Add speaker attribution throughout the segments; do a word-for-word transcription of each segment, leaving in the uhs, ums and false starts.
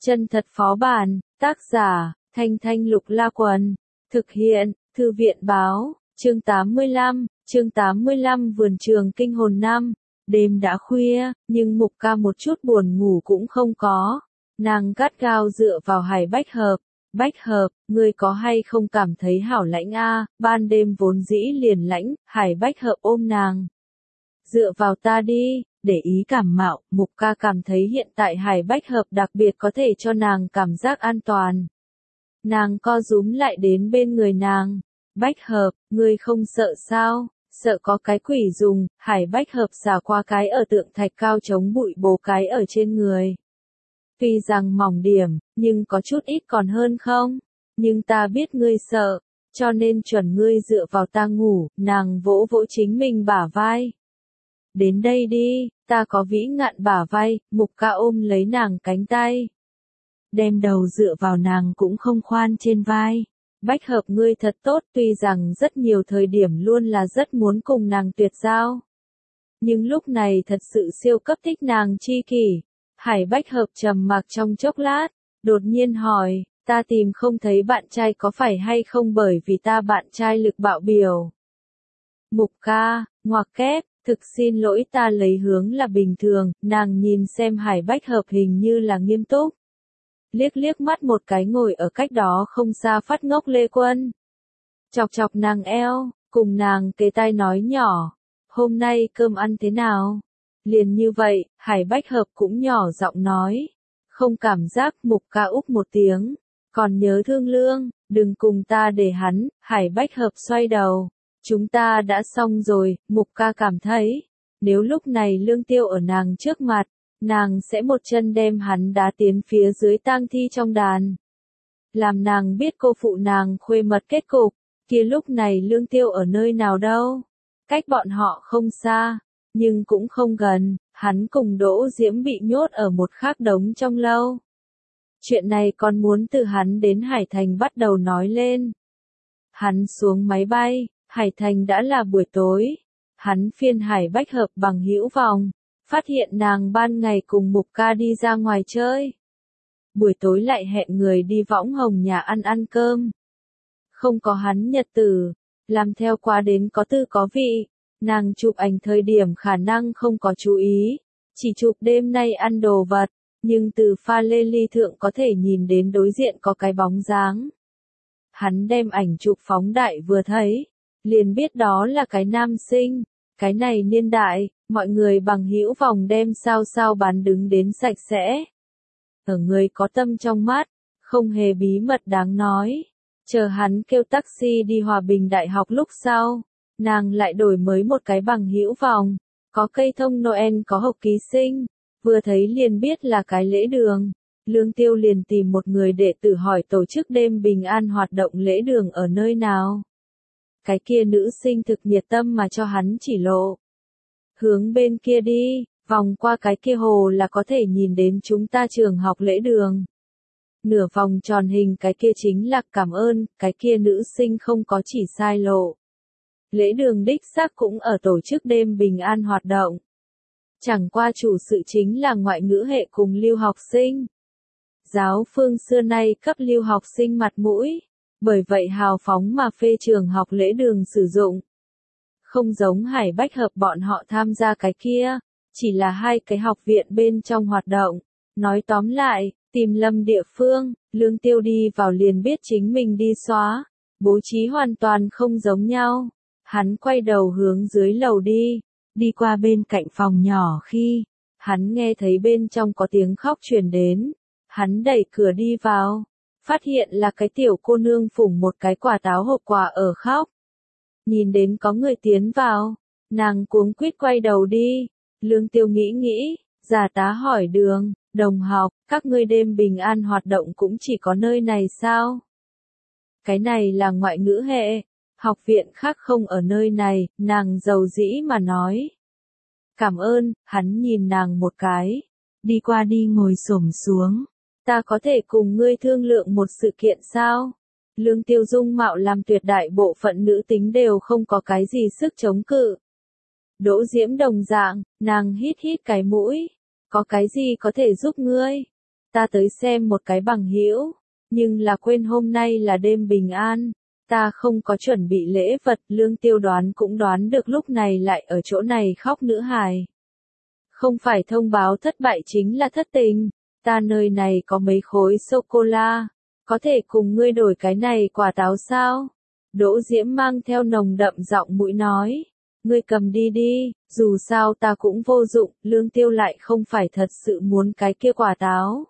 Speaker 1: Chân thật phó bản, tác giả, Thanh Thanh Lục La Quần, thực hiện, Thư viện báo, chương tám mươi lăm, chương tám mươi lăm Vườn trường kinh hồn năm. Đêm đã khuya, nhưng Mục Ca một chút buồn ngủ cũng không có. Nàng gắt gao dựa vào Hải Bách Hợp. Bách Hợp, ngươi có hay không cảm thấy hảo lãnh a? Ban đêm vốn dĩ liền lãnh, Hải Bách Hợp ôm nàng. Dựa vào ta đi, để ý cảm mạo, Mục Ca cảm thấy hiện tại Hải Bách Hợp đặc biệt có thể cho nàng cảm giác an toàn. Nàng co rúm lại đến bên người nàng. Bách Hợp, ngươi không sợ sao? Sợ có cái quỷ dùng. Hải Bách Hợp xả qua cái ở tượng thạch cao chống bụi bố cái ở trên người. Tuy rằng mỏng điểm, nhưng có chút ít còn hơn không? Nhưng ta biết ngươi sợ, cho nên chuẩn ngươi dựa vào ta ngủ. Nàng vỗ vỗ chính mình bả vai. Đến đây đi, ta có vĩ ngạn bả vai. Mục Ca ôm lấy nàng cánh tay. Đem đầu dựa vào nàng cũng không khoan trên vai. Bách Hợp ngươi thật tốt, tuy rằng rất nhiều thời điểm luôn là rất muốn cùng nàng tuyệt giao. Nhưng lúc này thật sự siêu cấp thích nàng chi kỷ. Hải Bách Hợp trầm mặc trong chốc lát, đột nhiên hỏi, ta tìm không thấy bạn trai có phải hay không bởi vì ta bạn trai lực bạo biểu. Mục Ca, ngoặc kép, thực xin lỗi ta lấy hướng là bình thường, nàng nhìn xem Hải Bách Hợp hình như là nghiêm túc. Liếc liếc mắt một cái ngồi ở cách đó không xa phát ngốc Lê Quân. Chọc chọc nàng eo, cùng nàng kề tai nói nhỏ, hôm nay cơm ăn thế nào? Liền như vậy, Hải Bách Hợp cũng nhỏ giọng nói, không cảm giác. Mục Ca úc một tiếng, còn nhớ Thương Lương, đừng cùng ta để hắn. Hải Bách Hợp xoay đầu, chúng ta đã xong rồi. Mục Ca cảm thấy, nếu lúc này Lương Tiêu ở nàng trước mặt, nàng sẽ một chân đem hắn đá tiến phía dưới tang thi trong đàn. Làm nàng biết cô phụ nàng khuê mật kết cục, kia lúc này Lương Tiêu ở nơi nào đâu? Cách bọn họ không xa, nhưng cũng không gần, hắn cùng Đỗ Diễm bị nhốt ở một khác đống trong lâu. Chuyện này còn muốn từ hắn đến Hải Thành bắt đầu nói lên. Hắn xuống máy bay, Hải Thành đã là buổi tối. Hắn phiên Hải Bách Hợp bằng hữu vòng, phát hiện nàng ban ngày cùng Mục Ca đi ra ngoài chơi. Buổi tối lại hẹn người đi Võng Hồng nhà ăn ăn cơm. Không có hắn nhật tử, làm theo quá đến có tư có vị. Nàng chụp ảnh thời điểm khả năng không có chú ý, chỉ chụp đêm nay ăn đồ vật, nhưng từ pha lê ly thượng có thể nhìn đến đối diện có cái bóng dáng. Hắn đem ảnh chụp phóng đại vừa thấy, liền biết đó là cái nam sinh. Cái này niên đại, mọi người bằng hữu vòng đem sao sao bán đứng đến sạch sẽ. Ở người có tâm trong mắt, không hề bí mật đáng nói. Chờ hắn kêu taxi đi Hòa Bình Đại học lúc sau, nàng lại đổi mới một cái bằng hữu vòng, có cây thông Noel có hộp ký sinh, vừa thấy liền biết là cái lễ đường. Lương Tiêu liền tìm một người đệ tử hỏi tổ chức đêm bình an hoạt động lễ đường ở nơi nào. Cái kia nữ sinh thực nhiệt tâm mà cho hắn chỉ lộ. Hướng bên kia đi, vòng qua cái kia hồ là có thể nhìn đến chúng ta trường học lễ đường. Nửa vòng tròn hình cái kia chính là cảm ơn, cái kia nữ sinh không có chỉ sai lộ. Lễ đường đích xác cũng ở tổ chức đêm bình an hoạt động. Chẳng qua chủ sự chính là ngoại ngữ hệ cùng lưu học sinh. Giáo phương xưa nay cấp lưu học sinh mặt mũi, bởi vậy hào phóng mà phê trường học lễ đường sử dụng. Không giống Hải Bách Hợp bọn họ tham gia cái kia, chỉ là hai cái học viện bên trong hoạt động. Nói tóm lại, tìm lầm địa phương, Lương Tiêu đi vào liền biết chính mình đi xóa, bố trí hoàn toàn không giống nhau. Hắn quay đầu hướng dưới lầu đi, đi qua bên cạnh phòng nhỏ khi, hắn nghe thấy bên trong có tiếng khóc truyền đến. Hắn đẩy cửa đi vào, phát hiện là cái tiểu cô nương phủng một cái quả táo hộp quà ở khóc. Nhìn đến có người tiến vào, nàng cuống quýt quay đầu đi. Lương Tiêu nghĩ nghĩ, giả tá hỏi đường, đồng học, các ngươi đêm bình an hoạt động cũng chỉ có nơi này sao? Cái này là ngoại ngữ hệ, học viện khác không ở nơi này, nàng dầu dĩ mà nói. Cảm ơn, hắn nhìn nàng một cái, đi qua đi ngồi xổm xuống. Ta có thể cùng ngươi thương lượng một sự kiện sao? Lương Tiêu dung mạo làm tuyệt đại bộ phận nữ tính đều không có cái gì sức chống cự. Đỗ Diễm đồng dạng, nàng hít hít cái mũi. Có cái gì có thể giúp ngươi? ta tới xem một cái bằng hữu, nhưng là quên hôm nay là đêm bình an, ta không có chuẩn bị lễ vật. Lương Tiêu đoán cũng đoán được lúc này lại ở chỗ này khóc nữ hài. Không phải thông báo thất bại chính là thất tình, ta nơi này có mấy khối sô-cô-la, có thể cùng ngươi đổi cái này quả táo sao? Đỗ Diễm mang theo nồng đậm giọng mũi nói, ngươi cầm đi đi, dù sao ta cũng vô dụng. Lương Tiêu lại không phải thật sự muốn cái kia quả táo.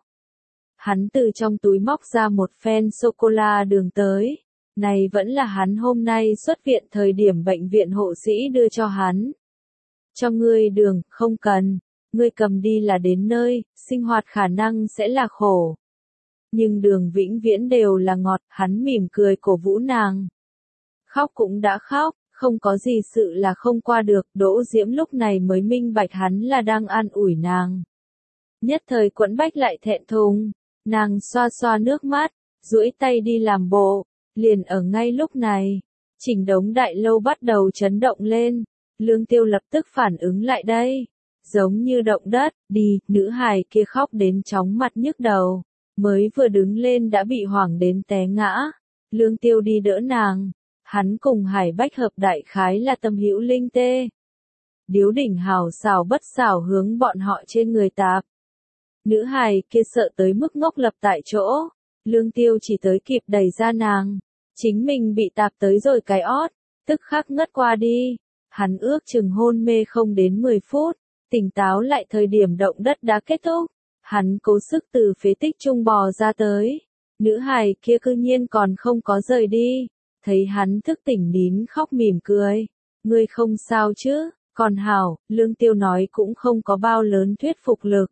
Speaker 1: Hắn từ trong túi móc ra một phen sô-cô-la đường tới, này vẫn là hắn hôm nay xuất viện thời điểm bệnh viện hộ sĩ đưa cho hắn. Cho ngươi đường, không cần, ngươi cầm đi là đến nơi, sinh hoạt khả năng sẽ là khổ. Nhưng đường vĩnh viễn đều là ngọt. Hắn mỉm cười cổ vũ nàng. Khóc cũng đã khóc, không có gì sự là không qua được. Đỗ Diễm lúc này mới minh bạch hắn là đang an ủi nàng. Nhất thời quẫn bách lại thẹn thùng, nàng xoa xoa nước mắt, duỗi tay đi làm bộ. Liền ở ngay lúc này, chỉnh đống đại lâu bắt đầu chấn động lên. Lương Tiêu lập tức phản ứng lại đây, giống như động đất. Đi, nữ hài kia khóc đến chóng mặt nhức đầu, mới vừa đứng lên đã bị hoảng đến té ngã. Lương Tiêu đi đỡ nàng, hắn cùng Hải Bách hợp đại khái là tâm hữu linh tê. Điếu đỉnh hào xào bất xảo hướng bọn họ trên người tạp. Nữ hài kia sợ tới mức ngốc lập tại chỗ. Lương Tiêu chỉ tới kịp đẩy ra nàng, chính mình bị tạp tới rồi cái ót, tức khắc ngất qua đi. Hắn ước chừng hôn mê không đến mười phút, tỉnh táo lại thời điểm động đất đã kết thúc. Hắn cố sức từ phế tích trung bò ra tới. Nữ hài kia cư nhiên còn không có rời đi. Thấy hắn thức tỉnh nín khóc mỉm cười. Ngươi không sao chứ? Còn hảo. Lương Tiêu nói cũng không có bao lớn thuyết phục lực.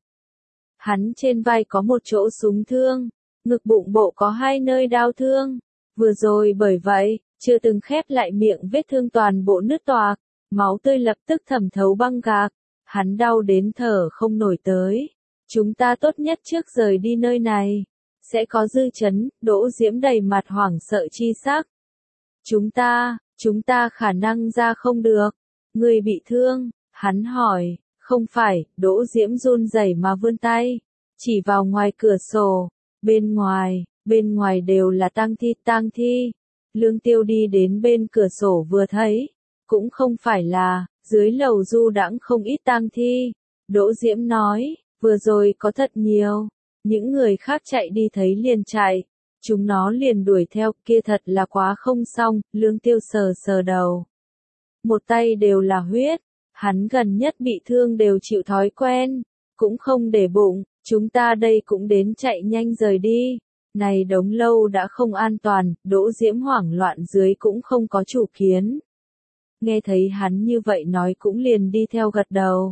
Speaker 1: Hắn trên vai có một chỗ súng thương, ngực bụng bộ có hai nơi đau thương. Vừa rồi bởi vậy, chưa từng khép lại miệng vết thương toàn bộ nứt toạc, máu tươi lập tức thẩm thấu băng gạc. Hắn đau đến thở không nổi tới. Chúng ta tốt nhất trước rời đi nơi này, sẽ có dư chấn. Đỗ Diễm đầy mặt hoảng sợ chi sắc. Chúng ta, chúng ta khả năng ra không được. Người bị thương, hắn hỏi. Không phải. Đỗ Diễm run rẩy mà vươn tay, chỉ vào ngoài cửa sổ. Bên ngoài, bên ngoài đều là tang thi, tang thi. Lương Tiêu đi đến bên cửa sổ vừa thấy, cũng không phải là, dưới lầu du đãng không ít tang thi. Đỗ Diễm nói, vừa rồi có thật nhiều, những người khác chạy đi thấy liền chạy, chúng nó liền đuổi theo, kia thật là quá không xong. Lương Tiêu sờ sờ đầu, một tay đều là huyết, hắn gần nhất bị thương đều chịu thói quen, cũng không để bụng. Chúng ta đây cũng đến chạy nhanh rời đi, này đống lâu đã không an toàn. Đỗ Diễm hoảng loạn dưới cũng không có chủ kiến. Nghe thấy hắn như vậy nói cũng liền đi theo gật đầu.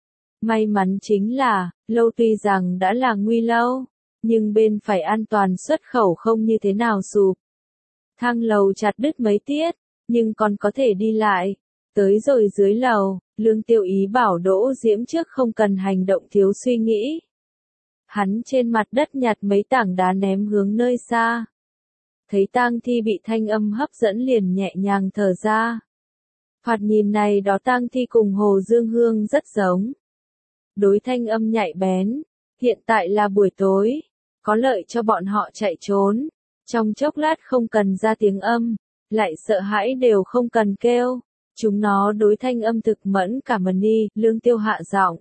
Speaker 1: May mắn chính là, lâu tuy rằng đã là nguy lâu, nhưng bên phải an toàn xuất khẩu không như thế nào sụp. Thang lầu chặt đứt mấy tiết, nhưng còn có thể đi lại. Tới rồi dưới lầu, Lương Tiêu ý bảo Đỗ Diễm trước không cần hành động thiếu suy nghĩ. Hắn trên mặt đất nhặt mấy tảng đá ném hướng nơi xa. Thấy tang thi bị thanh âm hấp dẫn liền nhẹ nhàng thở ra. Thoạt nhìn này đó tang thi cùng Hồ Dương Hương rất giống. Đối thanh âm nhạy bén, hiện tại là buổi tối, có lợi cho bọn họ chạy trốn. Trong chốc lát không cần ra tiếng âm, lại sợ hãi đều không cần kêu. Chúng nó đối thanh âm thực mẫn cả mần đi. Lương Tiêu hạ giọng.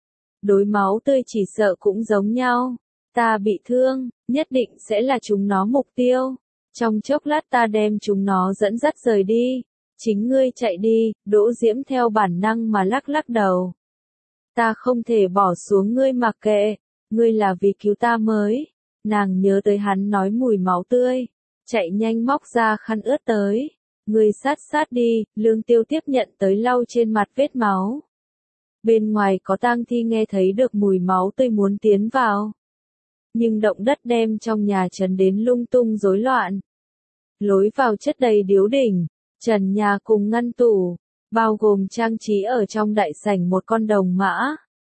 Speaker 1: Đối máu tươi chỉ sợ cũng giống nhau. Ta bị thương, nhất định sẽ là chúng nó mục tiêu. Trong chốc lát ta đem chúng nó dẫn dắt rời đi. Chính ngươi chạy đi. Đỗ Diễm theo bản năng mà lắc lắc đầu. Ta không thể bỏ xuống ngươi mặc kệ. Ngươi là vì cứu ta mới. Nàng nhớ tới hắn nói mùi máu tươi. Chạy nhanh móc ra khăn ướt tới. Ngươi sát sát đi. Lương Tiêu tiếp nhận tới lau trên mặt vết máu. Bên ngoài có tang thi nghe thấy được mùi máu tươi muốn tiến vào. Nhưng động đất đem trong nhà chấn đến lung tung rối loạn. Lối vào chất đầy điếu đỉnh, trần nhà cùng ngăn tủ, bao gồm trang trí ở trong đại sảnh một con đồng mã.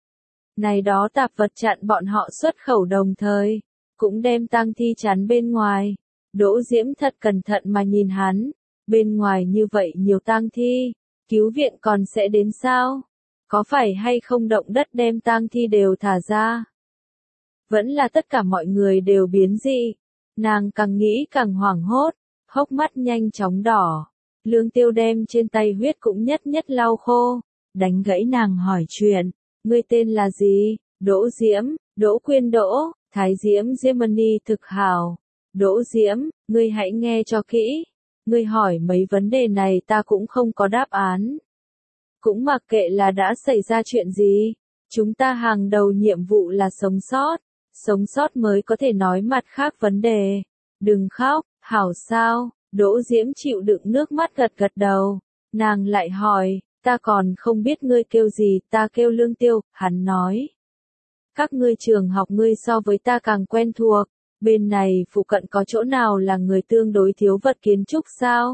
Speaker 1: Này đó tạp vật chặn bọn họ xuất khẩu đồng thời, cũng đem tang thi chắn bên ngoài. Đỗ Diễm thật cẩn thận mà nhìn hắn, bên ngoài như vậy nhiều tang thi, cứu viện còn sẽ đến sao? Có phải hay không động đất đem tang thi đều thả ra? Vẫn là tất cả mọi người đều biến dị. Nàng càng nghĩ càng hoảng hốt, hốc mắt nhanh chóng đỏ. Lương Tiêu đem trên tay huyết cũng nhất nhất lau khô, đánh gãy nàng hỏi chuyện, ngươi tên là gì? Đỗ Diễm, Đỗ Quyên Đỗ, Thái Diễm Gemini thực hào. Đỗ Diễm, ngươi hãy nghe cho kỹ, ngươi hỏi mấy vấn đề này ta cũng không có đáp án. Cũng mặc kệ là đã xảy ra chuyện gì, chúng ta hàng đầu nhiệm vụ là sống sót, sống sót mới có thể nói mặt khác vấn đề. Đừng khóc, hảo sao? Đỗ Diễm chịu đựng nước mắt gật gật đầu, nàng lại hỏi, ta còn không biết ngươi kêu gì, ta kêu Lương Tiêu, hắn nói. Các ngươi trường học ngươi so với ta càng quen thuộc, bên này phụ cận có chỗ nào là người tương đối thiếu vật kiến trúc sao?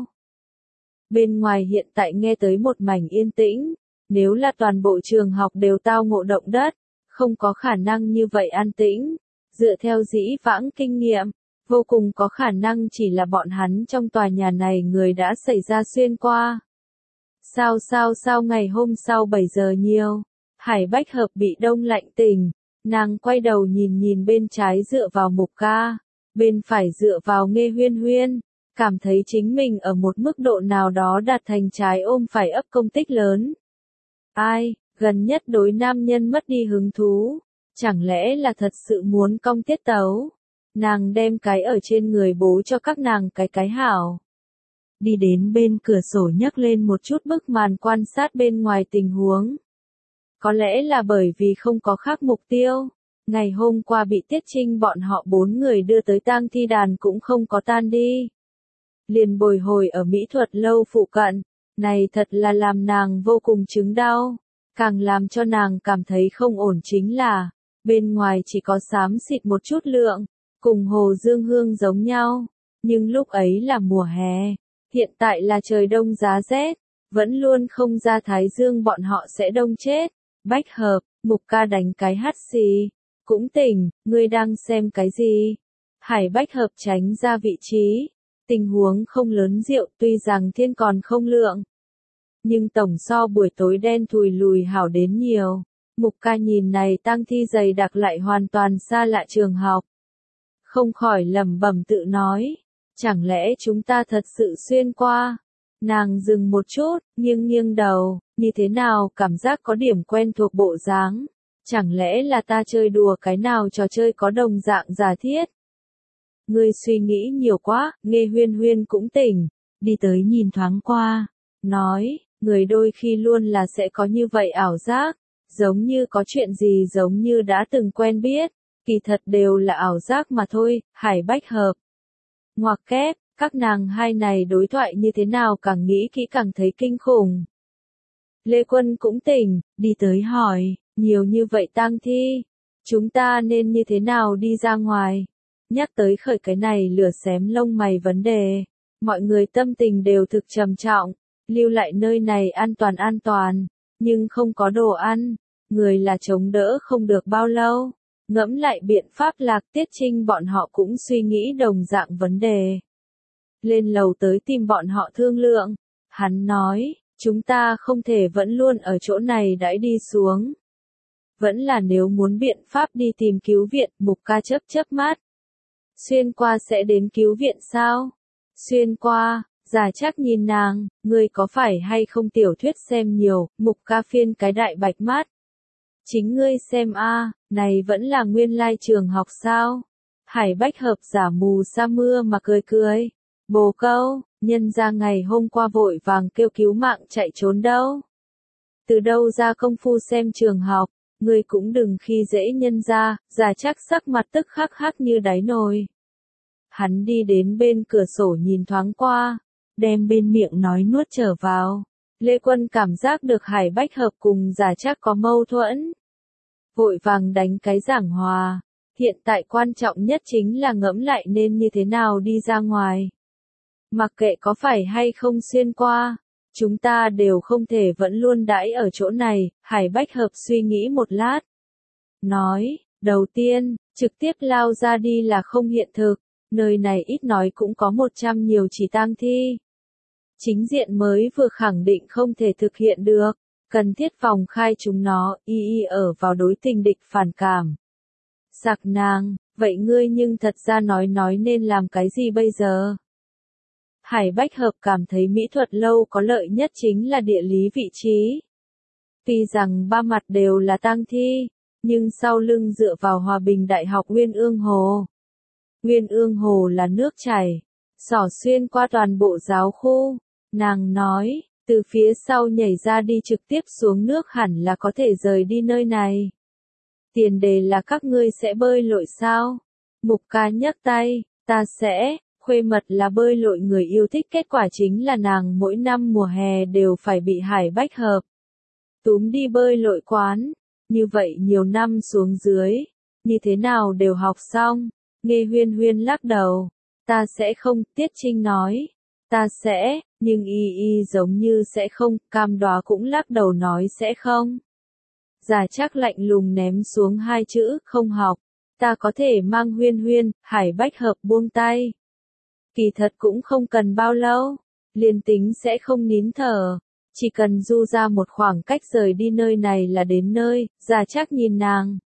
Speaker 1: Bên ngoài hiện tại nghe tới một mảnh yên tĩnh, nếu là toàn bộ trường học đều tao ngộ động đất, không có khả năng như vậy an tĩnh, dựa theo dĩ vãng kinh nghiệm. Vô cùng có khả năng chỉ là bọn hắn trong tòa nhà này người đã xảy ra xuyên qua. Sao sao sao ngày hôm sau bảy giờ nhiều, Hải Bách Hợp bị đông lạnh tỉnh, nàng quay đầu nhìn nhìn bên trái dựa vào Mục Ca, bên phải dựa vào Nghê Huyên Huyên, cảm thấy chính mình ở một mức độ nào đó đạt thành trái ôm phải ấp công tích lớn. Ai, gần nhất đối nam nhân mất đi hứng thú, chẳng lẽ là thật sự muốn cong tiết tấu? Nàng đem cái ở trên người bố cho các nàng cái cái hảo. Đi đến bên cửa sổ nhấc lên một chút bức màn quan sát bên ngoài tình huống. Có lẽ là bởi vì không có khác mục tiêu. Ngày hôm qua bị Tiết Trinh bọn họ bốn người đưa tới tang thi đàn cũng không có tan đi. Liền bồi hồi ở mỹ thuật lâu phụ cận. Này thật là làm nàng vô cùng chứng đau. Càng làm cho nàng cảm thấy không ổn chính là, bên ngoài chỉ có xám xịt một chút lượng. Cùng Hồ Dương Hương giống nhau, nhưng lúc ấy là mùa hè, hiện tại là trời đông giá rét, vẫn luôn không ra thái dương bọn họ sẽ đông chết. Bách Hợp, Mục Ca đánh cái hắt xì, cũng tỉnh, ngươi đang xem cái gì? Hải Bách Hợp tránh ra vị trí, tình huống không lớn rượu tuy rằng thiên còn không lượng, nhưng tổng so buổi tối đen thùi lùi hảo đến nhiều. Mục Ca nhìn này tang thi dày đặc lại hoàn toàn xa lạ trường học. Không khỏi lẩm bẩm tự nói, chẳng lẽ chúng ta thật sự xuyên qua? Nàng dừng một chút, nghiêng nghiêng đầu, như thế nào cảm giác có điểm quen thuộc bộ dáng, chẳng lẽ là ta chơi đùa cái nào trò chơi có đồng dạng giả thiết? Ngươi suy nghĩ nhiều quá, Nghê Huyên Huyên cũng tỉnh, đi tới nhìn thoáng qua, nói, người đôi khi luôn là sẽ có như vậy ảo giác, giống như có chuyện gì giống như đã từng quen biết. Kỳ thật đều là ảo giác mà thôi. Hải Bách Hợp. Ngoặc kép, các nàng hai này đối thoại như thế nào càng nghĩ kỹ càng thấy kinh khủng. Lê Quân cũng tỉnh, đi tới hỏi, nhiều như vậy tang thi, chúng ta nên như thế nào đi ra ngoài? Nhắc tới khởi cái này lửa xém lông mày vấn đề, mọi người tâm tình đều thực trầm trọng, lưu lại nơi này an toàn an toàn, nhưng không có đồ ăn, người là chống đỡ không được bao lâu. Ngẫm lại biện pháp lạc Tiết Trinh bọn họ cũng suy nghĩ đồng dạng vấn đề. Lên lầu tới tìm bọn họ thương lượng. Hắn nói, chúng ta không thể vẫn luôn ở chỗ này đãi đi xuống. Vẫn là nếu muốn biện pháp đi tìm cứu viện. Mục Ca chớp chớp mắt. Xuyên qua sẽ đến cứu viện sao? Xuyên qua, Giả Trác nhìn nàng, ngươi có phải hay không tiểu thuyết xem nhiều? Mục Ca phiên cái đại bạch mắt. Chính ngươi xem a, à, này vẫn là nguyên lai trường học sao? Hải Bách Hợp giả mù sa mưa mà cười cười. Bồ câu, nhân ra ngày hôm qua vội vàng kêu cứu mạng chạy trốn đâu. Từ đâu ra công phu xem trường học, ngươi cũng đừng khi dễ nhân ra, Giả Trác sắc mặt tức khắc khắc như đáy nồi. Hắn đi đến bên cửa sổ nhìn thoáng qua, đem bên miệng nói nuốt trở vào. Lê Quân cảm giác được Hải Bách Hợp cùng Giả Trác có mâu thuẫn. Vội vàng đánh cái giảng hòa. Hiện tại quan trọng nhất chính là ngẫm lại nên như thế nào đi ra ngoài. Mặc kệ có phải hay không xuyên qua, chúng ta đều không thể vẫn luôn đãi ở chỗ này. Hải Bách Hợp suy nghĩ một lát. Nói, đầu tiên, trực tiếp lao ra đi là không hiện thực. Nơi này ít nói cũng có một trăm nhiều chỉ tang thi. Chính diện mới vừa khẳng định không thể thực hiện được, cần thiết vòng khai chúng nó, y y ở vào đối tình địch phản cảm. Sặc nàng, vậy ngươi nhưng thật ra nói nói nên làm cái gì bây giờ? Hải Bách Hợp cảm thấy mỹ thuật lâu có lợi nhất chính là địa lý vị trí. Tuy rằng ba mặt đều là tang thi, nhưng sau lưng dựa vào Hòa Bình Đại học Uyên Ương Hồ. Uyên Ương Hồ là nước chảy, xỏ xuyên qua toàn bộ giáo khu. Nàng nói, từ phía sau nhảy ra đi trực tiếp xuống nước hẳn là có thể rời đi nơi này. Tiền đề là các ngươi sẽ bơi lội sao? Mục ca nhấc tay, ta sẽ. Khuê Mật là bơi lội người yêu thích, kết quả chính là nàng mỗi năm mùa hè đều phải bị Hải Bách Hợp túm đi bơi lội quán. Như vậy nhiều năm xuống dưới, như thế nào đều học xong. Nghe Huyên Huyên lắc đầu, ta sẽ không. Tiết Trinh nói, ta sẽ, nhưng y y giống như sẽ không. Cam Đoá cũng lắc đầu nói sẽ không. Già Trác lạnh lùng ném xuống hai chữ không học. Ta có thể mang Huyên Huyên. Hải Bách Hợp buông tay. Kỳ thật cũng không cần bao lâu, liền tính sẽ không nín thở, chỉ cần du ra một khoảng cách rời đi nơi này là đến nơi. Già Trác nhìn nàng.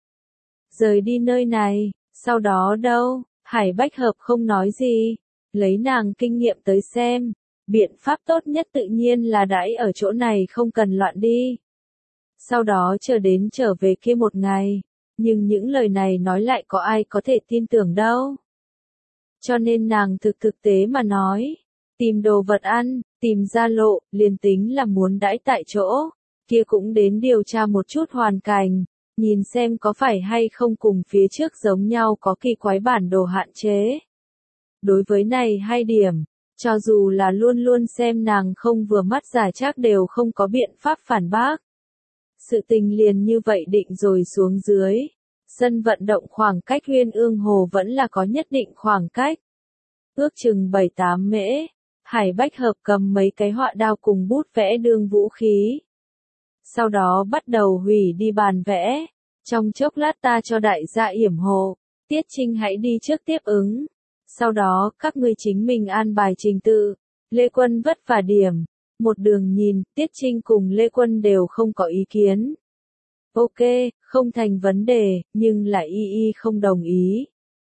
Speaker 1: Rời đi nơi này, sau đó đâu? Hải Bách Hợp không nói gì, lấy nàng kinh nghiệm tới xem, biện pháp tốt nhất tự nhiên là đãi ở chỗ này không cần loạn đi. Sau đó chờ đến trở về kia một ngày, nhưng những lời này nói lại có ai có thể tin tưởng đâu. Cho nên nàng thực thực tế mà nói, tìm đồ vật ăn, tìm ra lộ, liền tính là muốn đãi tại chỗ, kia cũng đến điều tra một chút hoàn cảnh, nhìn xem có phải hay không cùng phía trước giống nhau có kỳ quái bản đồ hạn chế. Đối với này hai điểm, cho dù là luôn luôn xem nàng không vừa mắt Già Trác đều không có biện pháp phản bác. Sự tình liền như vậy định rồi xuống dưới. Sân vận động khoảng cách Uyên Ương Hồ vẫn là có nhất định khoảng cách. Ước chừng bảy tám mễ, Hải Bách Hợp cầm mấy cái họa đao cùng bút vẽ đương vũ khí. Sau đó bắt đầu hủy đi bàn vẽ. Trong chốc lát ta cho đại gia yểm hộ, Tiết Trinh hãy đi trước tiếp ứng. Sau đó các ngươi chính mình an bài trình tự. Lê Quân vất vả điểm. Một đường nhìn, Tiết Trinh cùng Lê Quân đều không có ý kiến. Ok, không thành vấn đề, nhưng lại y y không đồng ý.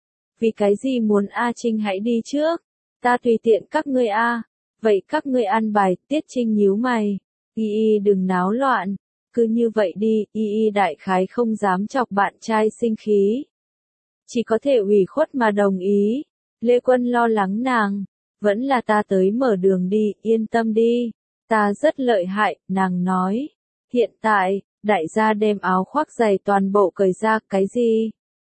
Speaker 1: Vì cái gì muốn A Trinh hãy đi trước? Ta tùy tiện các ngươi A. Vậy các ngươi ăn bài. Tiết Trinh nhíu mày. Y y đừng náo loạn. Cứ như vậy đi. Y y đại khái không dám chọc bạn trai sinh khí. Chỉ có thể ủy khuất mà đồng ý. Lê Quân lo lắng nàng. Vẫn là ta tới mở đường đi, yên tâm đi. Ta rất lợi hại, nàng nói. Hiện tại, đại gia đem áo khoác giày toàn bộ cởi ra. Cái gì?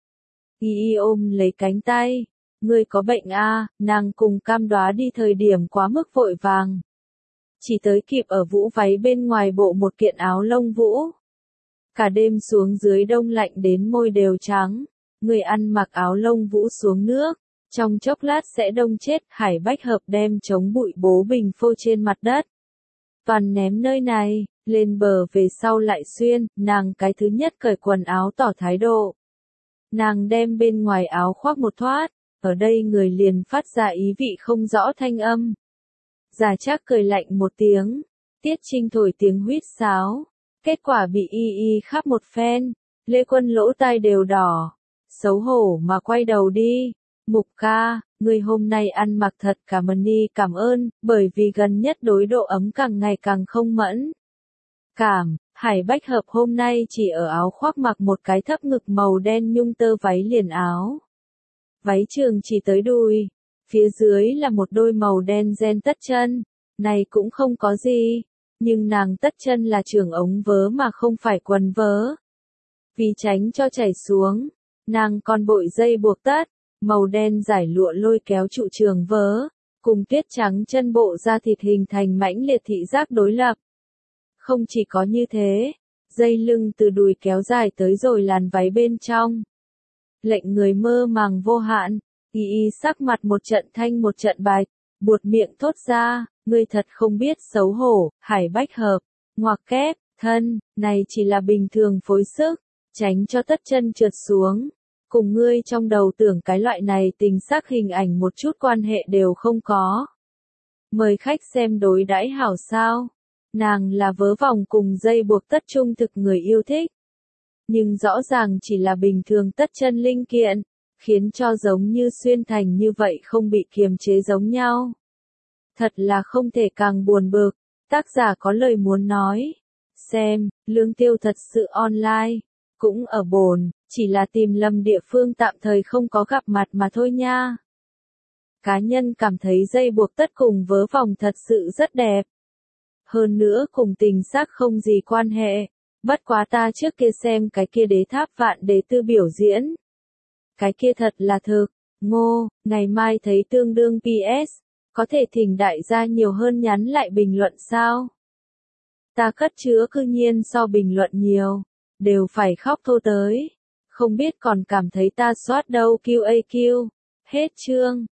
Speaker 1: Y y ôm lấy cánh tay. Ngươi có bệnh a? Nàng cùng Cam Đoá đi thời điểm quá mức vội vàng. Chỉ tới kịp ở vũ váy bên ngoài bộ một kiện áo lông vũ. Cả đêm xuống dưới đông lạnh đến môi đều trắng. Người ăn mặc áo lông vũ xuống nước. Trong chốc lát sẽ đông chết. Hải Bách Hợp đem chống bụi bố bình phô trên mặt đất. Toàn ném nơi này, lên bờ về sau lại xuyên. Nàng cái thứ nhất cởi quần áo tỏ thái độ. Nàng đem bên ngoài áo khoác một thoát. Ở đây người liền phát ra ý vị không rõ thanh âm. Già Trác cười lạnh một tiếng. Tiết Trinh thổi tiếng huýt sáo. Kết quả bị y y khắp một phen. Lê Quân lỗ tai đều đỏ. Xấu hổ mà quay đầu đi. Mục ca, người hôm nay ăn mặc thật cảm ơn đi cảm ơn, bởi vì gần nhất đối độ ấm càng ngày càng không mẫn. Cảm, Hải Bách Hợp hôm nay chỉ ở áo khoác mặc một cái thấp ngực màu đen nhung tơ váy liền áo. Váy trường chỉ tới đùi, phía dưới là một đôi màu đen ren tất chân, này cũng không có gì, nhưng nàng tất chân là trường ống vớ mà không phải quần vớ. Vì tránh cho chảy xuống, nàng còn bội dây buộc tất, màu đen giải lụa lôi kéo trụ trường vớ, cùng tuyết trắng chân bộ da thịt hình thành mãnh liệt thị giác đối lập. Không chỉ có như thế, dây lưng từ đùi kéo dài tới rồi làn váy bên trong. Lệnh người mơ màng vô hạn, y y sắc mặt một trận thanh một trận bạch, buột miệng thốt ra, ngươi thật không biết xấu hổ. Hải Bách Hợp, ngoặc kép, thân, này chỉ là bình thường phối sức, tránh cho tất chân trượt xuống. Cùng ngươi trong đầu tưởng cái loại này tình sắc hình ảnh một chút quan hệ đều không có. Mời khách xem đối đãi hảo sao. Nàng là vớ vòng cùng dây buộc tất trung thực người yêu thích. Nhưng rõ ràng chỉ là bình thường tất chân linh kiện, khiến cho giống như xuyên thành như vậy không bị kiềm chế giống nhau. Thật là không thể càng buồn bực, tác giả có lời muốn nói. Xem, lương tiêu thật sự online, cũng ở bồn, chỉ là tìm lầm địa phương tạm thời không có gặp mặt mà thôi nha. Cá nhân cảm thấy dây buộc tất cùng vớ vòng thật sự rất đẹp. Hơn nữa cùng tình xác không gì quan hệ, bất quá ta trước kia xem cái kia đế tháp vạn đế tư biểu diễn. Cái kia thật là thực, ngô, ngày mai thấy tương đương pê ét, có thể thỉnh đại gia nhiều hơn nhắn lại bình luận sao? Ta cất chứa cư nhiên so bình luận nhiều, đều phải khóc thô tới. Không biết còn cảm thấy ta soát đâu quy a quy. Hết chương.